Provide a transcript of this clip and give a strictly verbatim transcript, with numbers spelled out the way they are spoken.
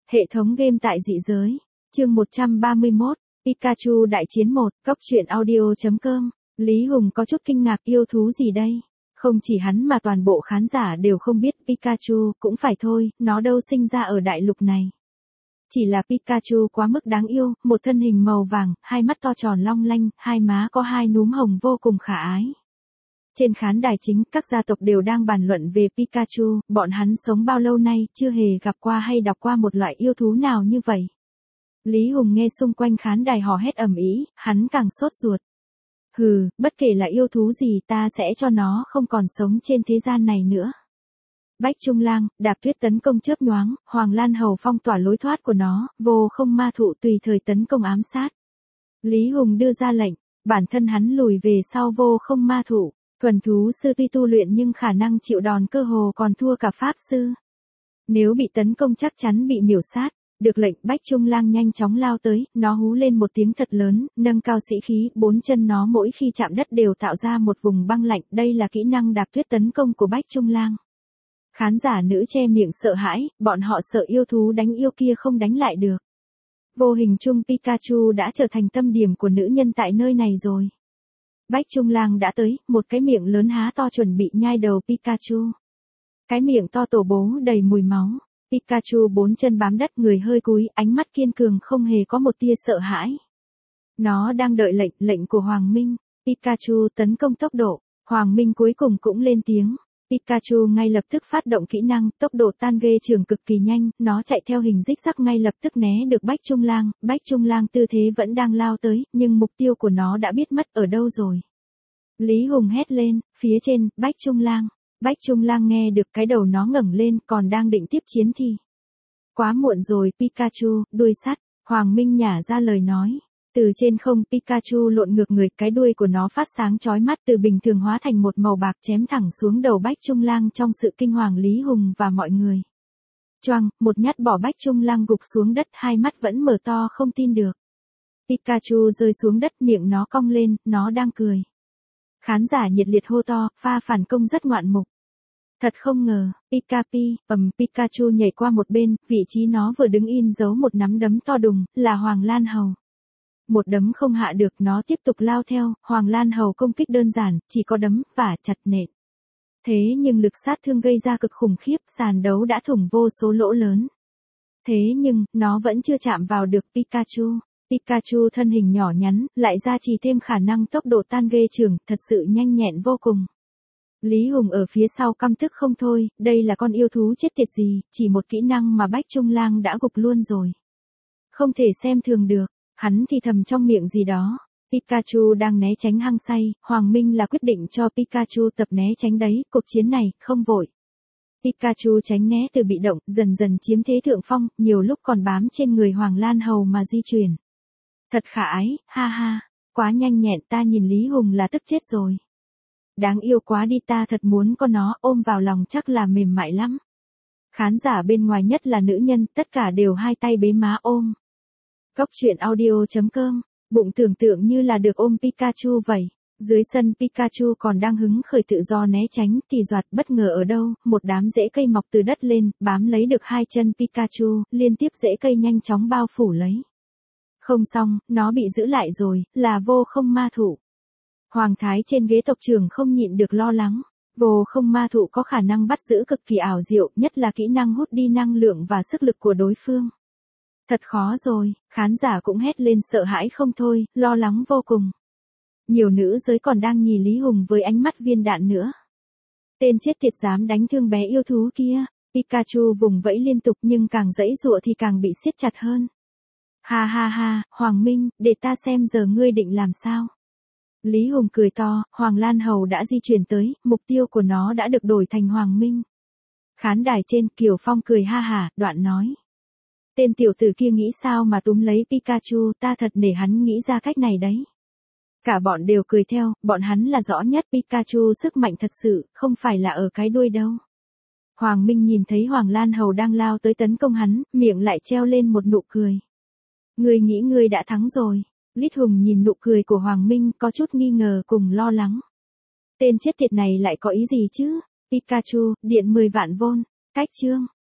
Hệ thống game tại dị giới. Chương một trăm ba mươi mốt. Pikachu đại chiến một. Cốc truyện audio.com. Lý Hùng có chút kinh ngạc, yêu thú gì đây? Không chỉ hắn mà toàn bộ khán giả đều không biết Pikachu, cũng phải thôi, nó đâu sinh ra ở đại lục này. Chỉ là Pikachu quá mức đáng yêu, một thân hình màu vàng, hai mắt to tròn long lanh, hai má có hai núm hồng vô cùng khả ái. Trên khán đài chính, các gia tộc đều đang bàn luận về Pikachu, bọn hắn sống bao lâu nay, chưa hề gặp qua hay đọc qua một loại yêu thú nào như vậy. Lý Hùng nghe xung quanh khán đài hò hét ầm ĩ, hắn càng sốt ruột. Hừ, bất kể là yêu thú gì ta sẽ cho nó không còn sống trên thế gian này nữa. Bách Trung Lang, Đạp Tuyết tấn công chớp nhoáng, Hoàng Lan Hầu phong tỏa lối thoát của nó, Vô Không Ma Thụ tùy thời tấn công ám sát. Lý Hùng đưa ra lệnh, bản thân hắn lùi về sau Vô Không Ma Thụ. Thuần thú sư tuy tu luyện nhưng khả năng chịu đòn cơ hồ còn thua cả pháp sư. Nếu bị tấn công chắc chắn bị miểu sát. Được lệnh, Bách Trung Lang nhanh chóng lao tới, nó hú lên một tiếng thật lớn, nâng cao sĩ khí, bốn chân nó mỗi khi chạm đất đều tạo ra một vùng băng lạnh, đây là kỹ năng Đạp Tuyết tấn công của Bách Trung Lang. Khán giả nữ che miệng sợ hãi, bọn họ sợ yêu thú đánh yêu kia không đánh lại được. Vô hình chung Pikachu đã trở thành tâm điểm của nữ nhân tại nơi này rồi. Bách Trung Lang đã tới, một cái miệng lớn há to chuẩn bị nhai đầu Pikachu. Cái miệng to tổ bố đầy mùi máu. Pikachu bốn chân bám đất, người hơi cúi, ánh mắt kiên cường không hề có một tia sợ hãi. Nó đang đợi lệnh, lệnh của Hoàng Minh. Pikachu tấn công tốc độ. Hoàng Minh cuối cùng cũng lên tiếng. Pikachu ngay lập tức phát động kỹ năng, tốc độ tan ghê trường cực kỳ nhanh, nó chạy theo hình rích rắc ngay lập tức né được Bách Trung Lang. Bách Trung Lang tư thế vẫn đang lao tới, nhưng mục tiêu của nó đã biết mất ở đâu rồi. Lý Hùng hét lên, phía trên, Bách Trung Lang. Bách Trung Lang nghe được cái đầu nó ngẩng lên, còn đang định tiếp chiến thì. Quá muộn rồi Pikachu, đuôi sắt, Hoàng Minh nhả ra lời nói. Từ trên không Pikachu lộn ngược người, cái đuôi của nó phát sáng chói mắt, từ bình thường hóa thành một màu bạc chém thẳng xuống đầu Bách Trung Lang trong sự kinh hoàng Lý Hùng và mọi người. Choang, một nhát bỏ Bách Trung Lang gục xuống đất, hai mắt vẫn mở to không tin được. Pikachu rơi xuống đất, miệng nó cong lên, nó đang cười. Khán giả nhiệt liệt hô to, pha phản công rất ngoạn mục. Thật không ngờ, Pikapi, ầm Pikachu nhảy qua một bên, vị trí nó vừa đứng in giấu một nắm đấm to đùng, là Hoàng Lan Hầu. Một đấm không hạ được, nó tiếp tục lao theo, Hoàng Lan Hầu công kích đơn giản, chỉ có đấm, vả, chặt nện. Thế nhưng lực sát thương gây ra cực khủng khiếp, sàn đấu đã thủng vô số lỗ lớn. Thế nhưng, nó vẫn chưa chạm vào được Pikachu. Pikachu thân hình nhỏ nhắn, lại gia trì thêm khả năng tốc độ tan ghê trường, thật sự nhanh nhẹn vô cùng. Lý Hùng ở phía sau căm tức không thôi, đây là con yêu thú chết tiệt gì, chỉ một kỹ năng mà Bách Trung Lang đã gục luôn rồi. Không thể xem thường được, hắn thì thầm trong miệng gì đó. Pikachu đang né tránh hăng say, Hoàng Minh là quyết định cho Pikachu tập né tránh đấy, cuộc chiến này, không vội. Pikachu tránh né từ bị động, dần dần chiếm thế thượng phong, nhiều lúc còn bám trên người Hoàng Lan Hầu mà di chuyển. Thật khả ái, ha ha, quá nhanh nhẹn, ta nhìn Lý Hùng là tức chết rồi. Đáng yêu quá đi, ta thật muốn con nó, ôm vào lòng chắc là mềm mại lắm. Khán giả bên ngoài nhất là nữ nhân, tất cả đều hai tay bế má ôm. Cốc truyện audio.com, bụng tưởng tượng như là được ôm Pikachu vậy. Dưới sân Pikachu còn đang hứng khởi tự do né tránh, thì doạt bất ngờ ở đâu, một đám rễ cây mọc từ đất lên, bám lấy được hai chân Pikachu, liên tiếp rễ cây nhanh chóng bao phủ lấy. Không xong, nó bị giữ lại rồi, là Vô Không Ma Thụ. Hoàng thái trên ghế tộc trưởng không nhịn được lo lắng. Vô Không Ma Thụ có khả năng bắt giữ cực kỳ ảo diệu, nhất là kỹ năng hút đi năng lượng và sức lực của đối phương. Thật khó rồi, khán giả cũng hét lên sợ hãi không thôi, lo lắng vô cùng. Nhiều nữ giới còn đang nhìn Lý Hùng với ánh mắt viên đạn nữa. Tên chết tiệt dám đánh thương bé yêu thú kia. Pikachu vùng vẫy liên tục nhưng càng giãy giụa thì càng bị siết chặt hơn. Ha ha ha, Hoàng Minh, để ta xem giờ ngươi định làm sao. Lý Hùng cười to, Hoàng Lan Hầu đã di chuyển tới, mục tiêu của nó đã được đổi thành Hoàng Minh. Khán đài trên, Kiều Phong cười ha hả, đoạn nói. Tên tiểu tử kia nghĩ sao mà túm lấy Pikachu, ta thật nể hắn nghĩ ra cách này đấy. Cả bọn đều cười theo, bọn hắn là rõ nhất Pikachu sức mạnh thật sự, không phải là ở cái đuôi đâu. Hoàng Minh nhìn thấy Hoàng Lan Hầu đang lao tới tấn công hắn, miệng lại treo lên một nụ cười. Ngươi nghĩ ngươi đã thắng rồi. Lít Hùng nhìn nụ cười của Hoàng Minh có chút nghi ngờ cùng lo lắng. Tên chết tiệt này lại có ý gì chứ? Pikachu, điện mười vạn vôn. Cách chương.